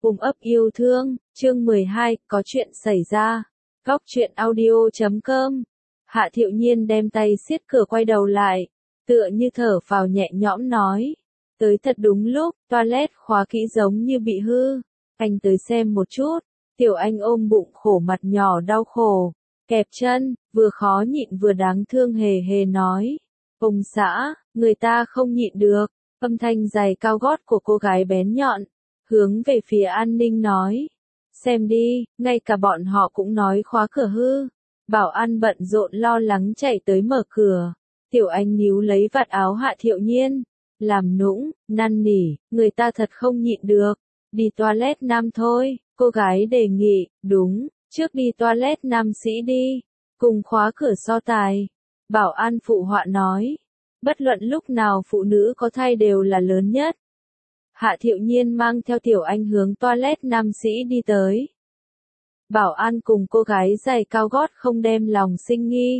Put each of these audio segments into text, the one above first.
Cùng ấp yêu thương, chương 12, có chuyện xảy ra. Góc truyện audio.com. Hạ Thiệu Nhiên đem tay siết cửa quay đầu lại, tựa như thở phào nhẹ nhõm nói. Tới thật đúng lúc, toilet khóa kỹ giống như bị hư. Anh tới xem một chút. Tiểu Anh ôm bụng khổ mặt nhỏ đau khổ, kẹp chân, vừa khó nhịn vừa đáng thương hề hề nói. Ông xã, người ta không nhịn được. Âm thanh giày cao gót của cô gái bén nhọn, hướng về phía an ninh nói. Xem đi, ngay cả bọn họ cũng nói khóa cửa hư. Bảo an bận rộn lo lắng chạy tới mở cửa. Tiểu Anh níu lấy vạt áo Hạ Thiệu Nhiên, làm nũng, năn nỉ, người ta thật không nhịn được. Đi toilet nam thôi, cô gái đề nghị, đúng, trước đi toilet nam sĩ đi, cùng khóa cửa so tài. Bảo an phụ họa nói, bất luận lúc nào phụ nữ có thai đều là lớn nhất. Hạ Thiệu Nhiên mang theo Tiểu Anh hướng toilet nam sĩ đi tới. Bảo an cùng cô gái giày cao gót không đem lòng sinh nghi.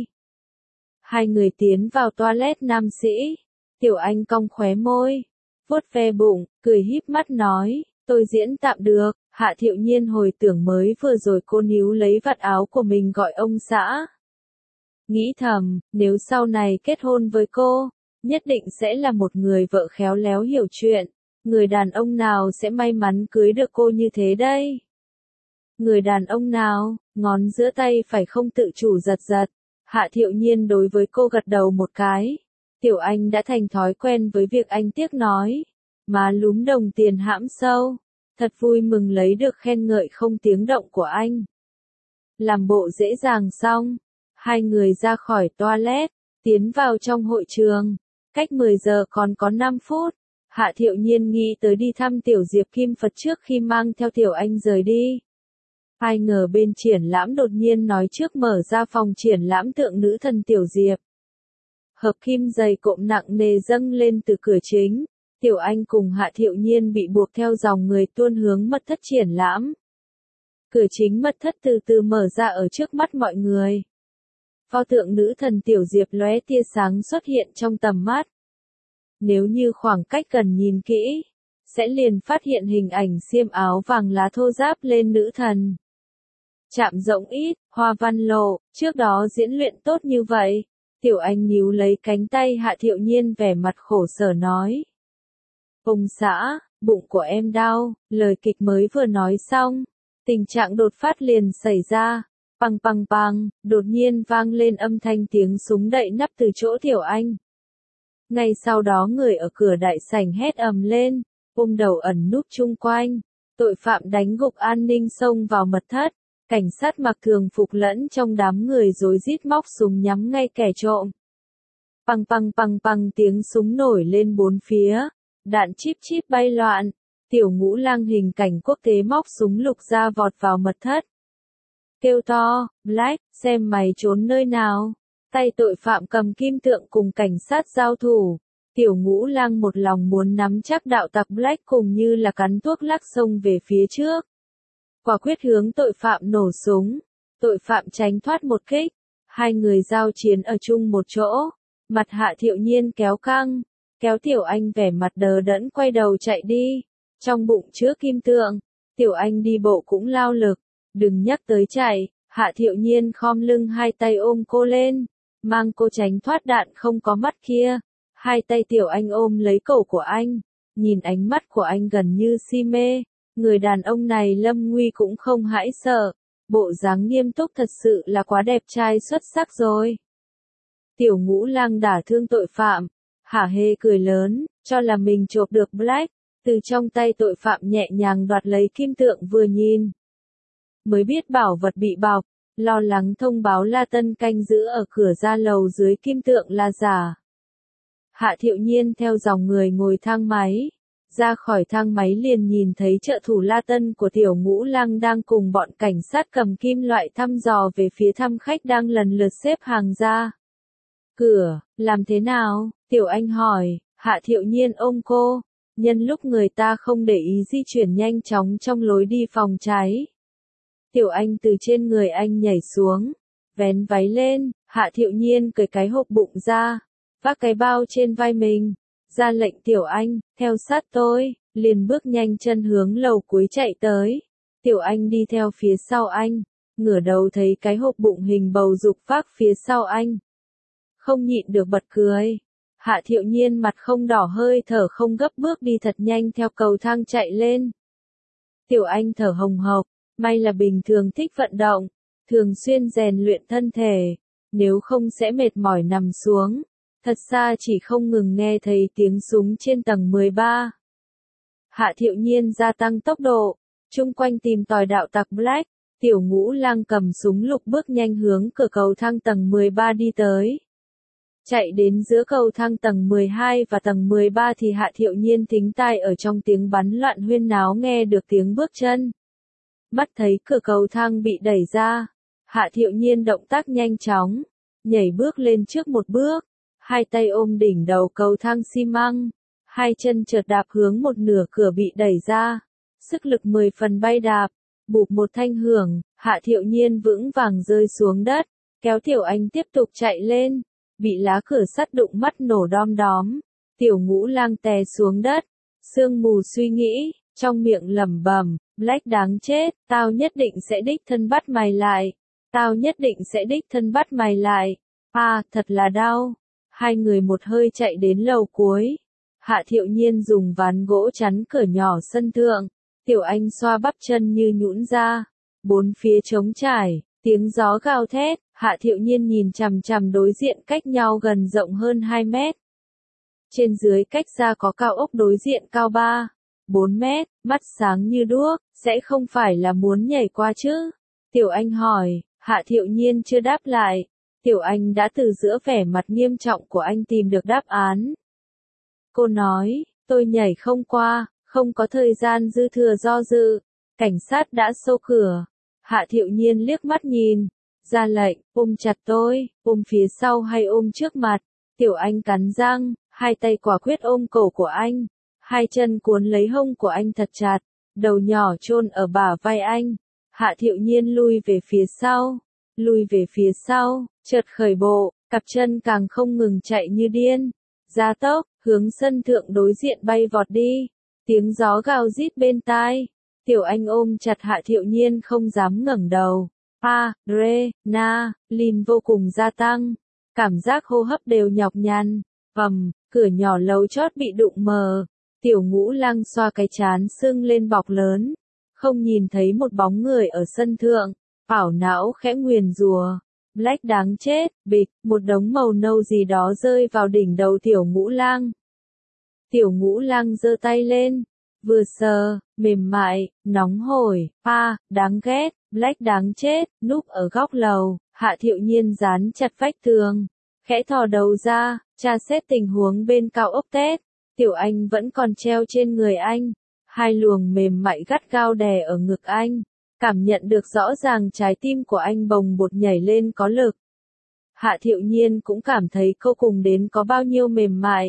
Hai người tiến vào toilet nam sĩ. Tiểu Anh cong khóe môi, vuốt ve bụng, cười híp mắt nói, tôi diễn tạm được. Hạ Thiệu Nhiên hồi tưởng mới vừa rồi cô níu lấy vạt áo của mình gọi ông xã. Nghĩ thầm, nếu sau này kết hôn với cô, nhất định sẽ là một người vợ khéo léo hiểu chuyện. Người đàn ông nào sẽ may mắn cưới được cô như thế đây? Người đàn ông nào, ngón giữa tay phải không tự chủ giật giật. Hạ Thiệu Nhiên đối với cô gật đầu một cái. Tiểu Anh đã thành thói quen với việc anh tiếc nói. Má lúm đồng tiền hãm sâu. Thật vui mừng lấy được khen ngợi không tiếng động của anh. Làm bộ dễ dàng xong. Hai người ra khỏi toilet, tiến vào trong hội trường. Cách 10 giờ còn có 5 phút. Hạ Thiệu Nhiên nghĩ tới đi thăm Tiểu Diệp Kim Phật trước khi mang theo Tiểu Anh rời đi. Ai ngờ bên triển lãm đột nhiên nói trước mở ra phòng triển lãm tượng nữ thần Tiểu Diệp. Hợp kim dày cộm nặng nề dâng lên từ cửa chính. Tiểu Anh cùng Hạ Thiệu Nhiên bị buộc theo dòng người tuôn hướng mật thất triển lãm. Cửa chính mật thất từ từ mở ra ở trước mắt mọi người. Pho tượng nữ thần Tiểu Diệp lóe tia sáng xuất hiện trong tầm mắt. Nếu như khoảng cách gần nhìn kỹ, sẽ liền phát hiện hình ảnh xiêm áo vàng lá thô ráp lên nữ thần. Chạm rỗng ít, hoa văn lộ, trước đó diễn luyện tốt như vậy. Tiểu Anh níu lấy cánh tay Hạ Thiệu Nhiên vẻ mặt khổ sở nói. Ông xã, bụng của em đau, lời kịch mới vừa nói xong. Tình trạng đột phát liền xảy ra. Păng păng păng, đột nhiên vang lên âm thanh tiếng súng đậy nắp từ chỗ Tiểu Anh. Ngay sau đó người ở cửa đại sảnh hét ầm lên, ôm đầu ẩn núp chung quanh. Tội phạm đánh gục an ninh xông vào mật thất. Cảnh sát mặc thường phục lẫn trong đám người rối rít móc súng nhắm ngay kẻ trộm. Păng păng păng păng tiếng súng nổi lên bốn phía. Đạn chíp chíp bay loạn. Tiểu Ngũ Lang hình cảnh quốc tế móc súng lục ra vọt vào mật thất. Kêu to, Black, xem mày trốn nơi nào. Tay tội phạm cầm kim tượng cùng cảnh sát giao thủ. Tiểu Ngũ Lang một lòng muốn nắm chắc đạo tặc Black cùng như là cắn thuốc lắc xông về phía trước. Quả quyết hướng tội phạm nổ súng. Tội phạm tránh thoát một kích. Hai người giao chiến ở chung một chỗ. Mặt Hạ Thiệu Nhiên kéo căng. Kéo Tiểu Anh vẻ mặt đờ đẫn quay đầu chạy đi. Trong bụng chứa kim tượng. Tiểu Anh đi bộ cũng lao lực. Đừng nhắc tới chạy. Hạ Thiệu Nhiên khom lưng hai tay ôm cô lên. Mang cô tránh thoát đạn không có mắt kia. Hai tay Tiểu Anh ôm lấy cổ của anh. Nhìn ánh mắt của anh gần như si mê. Người đàn ông này lâm nguy cũng không hãi sợ. Bộ dáng nghiêm túc thật sự là quá đẹp trai xuất sắc rồi. Tiểu Ngũ Lang đả thương tội phạm. Hả hê cười lớn, cho là mình chộp được Black. Từ trong tay tội phạm nhẹ nhàng đoạt lấy kim tượng vừa nhìn. Mới biết bảo vật bị bọc. Lo lắng thông báo La Tân canh giữ ở cửa ra lầu dưới kim tượng là giả. Hạ Thiệu Nhiên theo dòng người ngồi thang máy. Ra khỏi thang máy liền nhìn thấy trợ thủ La Tân của Tiểu Ngũ Lang đang cùng bọn cảnh sát cầm kim loại thăm dò về phía thăm khách đang lần lượt xếp hàng ra. Cửa, làm thế nào? Tiểu Anh hỏi. Hạ Thiệu Nhiên ôm cô. Nhân lúc người ta không để ý di chuyển nhanh chóng trong lối đi phòng cháy. Tiểu Anh từ trên người anh nhảy xuống. Vén váy lên. Hạ Thiệu Nhiên cởi cái hộp bụng ra. Vác cái bao trên vai mình. Ra lệnh Tiểu Anh, theo sát tôi. liền bước nhanh chân hướng lầu cuối chạy tới. Tiểu Anh đi theo phía sau anh, ngửa đầu thấy cái hộp bụng hình bầu dục vác phía sau anh. Không nhịn được bật cười. Hạ Thiệu Nhiên mặt không đỏ hơi thở không gấp bước đi thật nhanh theo cầu thang chạy lên. Tiểu Anh thở hồng hộc, may là bình thường thích vận động, thường xuyên rèn luyện thân thể, nếu không sẽ mệt mỏi nằm xuống. Thật xa chỉ không ngừng nghe thấy tiếng súng trên tầng 13. Hạ Thiệu Nhiên gia tăng tốc độ, chung quanh tìm tòi đạo tặc Black, Tiểu Ngũ Lang cầm súng lục bước nhanh hướng cửa cầu thang tầng 13 đi tới. Chạy đến giữa cầu thang tầng 12 và tầng 13 thì Hạ Thiệu Nhiên thính tai ở trong tiếng bắn loạn huyên náo nghe được tiếng bước chân. Mắt thấy cửa cầu thang bị đẩy ra, Hạ Thiệu Nhiên động tác nhanh chóng, nhảy bước lên trước một bước, hai tay ôm đỉnh đầu cầu thang xi măng, hai chân chợt đạp hướng một nửa cửa bị đẩy ra, sức lực 10 phần bay đạp, bụp một thanh hưởng, Hạ Thiệu Nhiên vững vàng rơi xuống đất, kéo Tiểu Anh tiếp tục chạy lên, bị lá cửa sắt đụng mắt nổ đom đóm, Tiểu Ngũ Lang té xuống đất, sương mù suy nghĩ, trong miệng lẩm bẩm, Black đáng chết, tao nhất định sẽ đích thân bắt mày lại, tao nhất định sẽ đích thân bắt mày lại, thật là đau. Hai người một hơi chạy đến lầu cuối. Hạ Thiệu Nhiên dùng ván gỗ chắn cửa nhỏ sân thượng. Tiểu Anh xoa bắp chân như nhũn ra. Bốn phía trống trải, tiếng gió gào thét. Hạ Thiệu Nhiên nhìn chằm chằm đối diện cách nhau gần rộng hơn 2 mét. Trên dưới cách ra có cao ốc đối diện cao 3, 4 mét, mắt sáng như đuốc, sẽ không phải là muốn nhảy qua chứ? Tiểu Anh hỏi, Hạ Thiệu Nhiên chưa đáp lại. Tiểu Anh đã từ giữa vẻ mặt nghiêm trọng của anh tìm được đáp án. Cô nói, tôi nhảy không qua, không có thời gian dư thừa do dự. Cảnh sát đã xô cửa. Hạ Thiệu Nhiên liếc mắt nhìn, ra lệnh, ôm chặt tôi, ôm phía sau hay ôm trước mặt. Tiểu Anh cắn răng, hai tay quả quyết ôm cổ của anh, hai chân cuốn lấy hông của anh thật chặt, đầu nhỏ chôn ở bả vai anh. Hạ Thiệu Nhiên lui về phía sau, chợt khởi bộ, cặp chân càng không ngừng chạy như điên, gia tốc, hướng sân thượng đối diện bay vọt đi, tiếng gió gào rít bên tai. Tiểu Anh ôm chặt Hạ Thiệu Nhiên không dám ngẩng đầu. Adrenaline vô cùng gia tăng, cảm giác hô hấp đều nhọc nhằn. Cửa nhỏ lầu chót bị đụng mờ. Tiểu Ngũ Lang xoa cái trán sưng lên bọc lớn, không nhìn thấy một bóng người ở sân thượng, ảo não khẽ nguyền rủa. Black đáng chết, bịch, một đống màu nâu gì đó rơi vào đỉnh đầu Tiểu Ngũ Lang. Tiểu Ngũ Lang giơ tay lên, vừa sờ, mềm mại, nóng hổi, đáng ghét, Black đáng chết, núp ở góc lầu. Hạ Thiệu Nhiên dán chặt vách tường, khẽ thò đầu ra, tra xét tình huống bên cao ốc tét. Tiểu Anh vẫn còn treo trên người anh, hai luồng mềm mại gắt gao đè ở ngực anh, cảm nhận được rõ ràng trái tim của anh bồng bột nhảy lên có lực. Hạ Thiệu Nhiên cũng cảm thấy cô cùng đến có bao nhiêu mềm mại.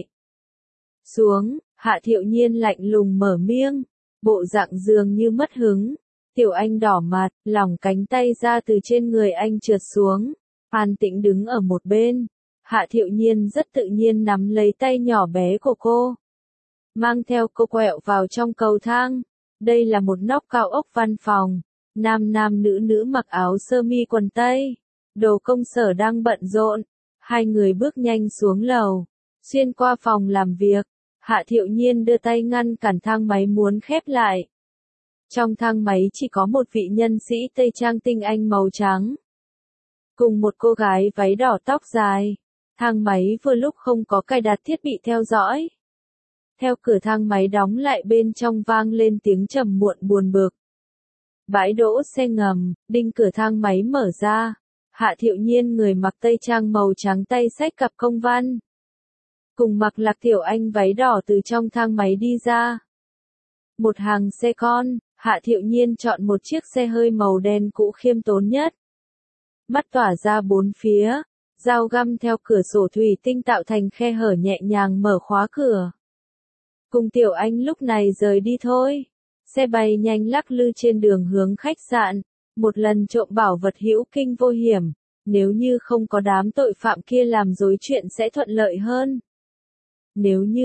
Xuống, Hạ Thiệu Nhiên lạnh lùng mở miệng, bộ dạng dường như mất hứng. Tiểu Anh đỏ mặt, lỏng cánh tay ra từ trên người anh trượt xuống, an tĩnh đứng ở một bên. Hạ Thiệu Nhiên rất tự nhiên nắm lấy tay nhỏ bé của cô, mang theo cô quẹo vào trong cầu thang. Đây là một nóc cao ốc văn phòng, nam nữ mặc áo sơ mi quần tây, đồ công sở đang bận rộn. Hai người bước nhanh xuống lầu, xuyên qua phòng làm việc. Hạ Thiệu Nhiên đưa tay ngăn cản thang máy muốn khép lại. Trong thang máy chỉ có một vị nhân sĩ tây trang tinh anh màu trắng, cùng một cô gái váy đỏ tóc dài. Thang máy vừa lúc không có cài đặt thiết bị theo dõi. Theo cửa thang máy đóng lại bên trong vang lên tiếng trầm muộn buồn bực. Bãi đỗ xe ngầm, đinh cửa thang máy mở ra. Hạ Thiệu Nhiên người mặc tây trang màu trắng tay xách cặp công văn, cùng mặc Lạc Tiểu Anh váy đỏ từ trong thang máy đi ra. Một hàng xe con, Hạ Thiệu Nhiên chọn một chiếc xe hơi màu đen cũ khiêm tốn nhất. Mắt tỏa ra bốn phía, dao găm theo cửa sổ thủy tinh tạo thành khe hở nhẹ nhàng mở khóa cửa. Cùng Tiểu Anh lúc này rời đi thôi. Xe bay nhanh lắc lư trên đường hướng khách sạn, một lần trộm bảo vật hữu kinh vô hiểm, nếu như không có đám tội phạm kia làm rối chuyện sẽ thuận lợi hơn. Nếu như,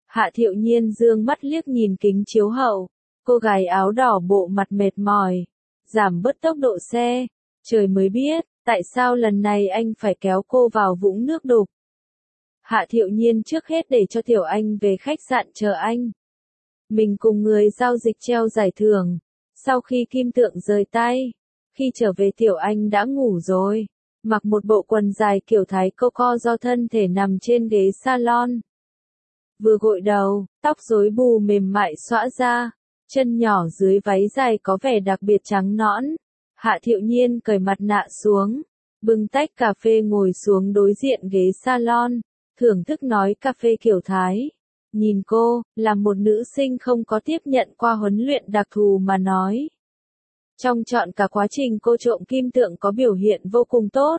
Hạ Thiệu Nhiên dương mắt liếc nhìn kính chiếu hậu, cô gái áo đỏ bộ mặt mệt mỏi, giảm bớt tốc độ xe, trời mới biết, tại sao lần này anh phải kéo cô vào vũng nước đục. Hạ Thiệu Nhiên trước hết để cho Tiểu Anh về khách sạn chờ anh. Mình cùng người giao dịch treo giải thưởng, sau khi kim tượng rời tay, khi trở về Tiểu Anh đã ngủ rồi, mặc một bộ quần dài kiểu Thái cô co do thân thể nằm trên ghế salon. Vừa gội đầu, tóc rối bù mềm mại xõa ra, chân nhỏ dưới váy dài có vẻ đặc biệt trắng nõn. Hạ Thiệu Nhiên cởi mặt nạ xuống, bưng tách cà phê ngồi xuống đối diện ghế salon, thưởng thức nói cà phê kiểu Thái. Nhìn cô, là một nữ sinh không có tiếp nhận qua huấn luyện đặc thù mà nói. Trong trọn cả quá trình cô trộm kim tượng có biểu hiện vô cùng tốt.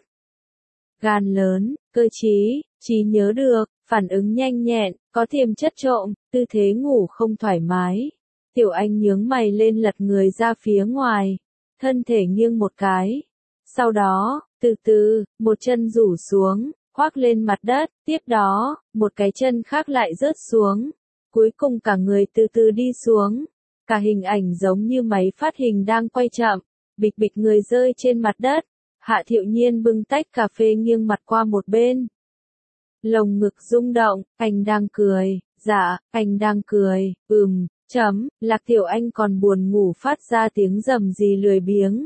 Gan lớn, cơ trí, trí nhớ được, phản ứng nhanh nhẹn, có tiềm chất trộm, tư thế ngủ không thoải mái. Tiểu Anh nhướng mày lên lật người ra phía ngoài, thân thể nghiêng một cái. Sau đó, từ từ, một chân rủ xuống, khoác lên mặt đất, tiếp đó, một cái chân khác lại rớt xuống. Cuối cùng cả người từ từ đi xuống. Cả hình ảnh giống như máy phát hình đang quay chậm, bịch bịch người rơi trên mặt đất. Hạ Thiệu Nhiên bưng tách cà phê nghiêng mặt qua một bên. Lồng ngực rung động, anh đang cười, dạ, anh đang cười, Lạc Tiểu Anh còn buồn ngủ phát ra tiếng rầm rì lười biếng.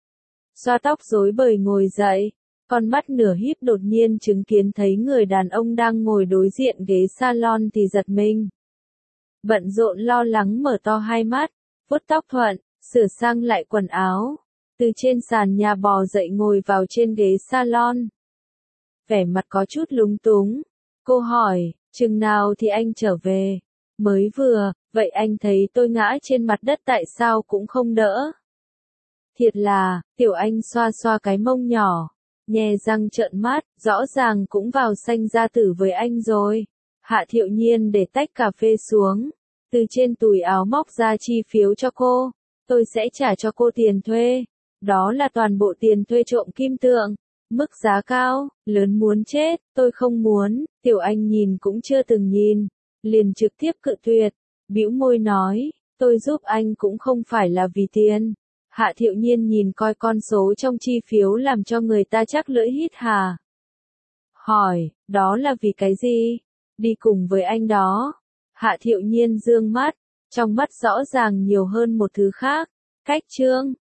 Xoa tóc rối bời ngồi dậy, con mắt nửa híp đột nhiên chứng kiến thấy người đàn ông đang ngồi đối diện ghế salon thì giật mình. Bận rộn lo lắng mở to hai mắt, vuốt tóc thuận, sửa sang lại quần áo, từ trên sàn nhà bò dậy ngồi vào trên ghế salon. Vẻ mặt có chút lúng túng, cô hỏi, chừng nào thì anh trở về? Mới vừa, vậy anh thấy tôi ngã trên mặt đất tại sao cũng không đỡ? Thiệt là, Tiểu Anh xoa xoa cái mông nhỏ, nhe răng trợn mắt, rõ ràng cũng vào sanh ra tử với anh rồi. Hạ Thiệu Nhiên để tách cà phê xuống, từ trên túi áo móc ra chi phiếu cho cô, tôi sẽ trả cho cô tiền thuê. Đó là toàn bộ tiền thuê trộm kim tượng. Mức giá cao, lớn muốn chết, tôi không muốn. Tiểu Anh nhìn cũng chưa từng nhìn, liền trực tiếp cự tuyệt, bĩu môi nói, tôi giúp anh cũng không phải là vì tiền. Hạ Thiệu Nhiên nhìn coi con số trong chi phiếu làm cho người ta chắc lưỡi hít hà. Hỏi, đó là vì cái gì? Đi cùng với anh đó. Hạ Thiệu Nhiên dương mắt, trong mắt rõ ràng nhiều hơn một thứ khác, cách trương.